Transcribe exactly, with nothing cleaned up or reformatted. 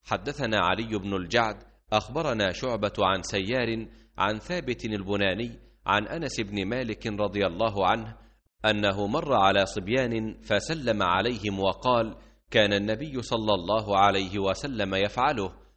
حدثنا علي بن الجعد أخبرنا شعبة عن سيار عن ثابت البناني عن أنس بن مالك رضي الله عنه أنه مر على صبيان فسلم عليهم وقال: كان النبي صلى الله عليه وسلم يفعله،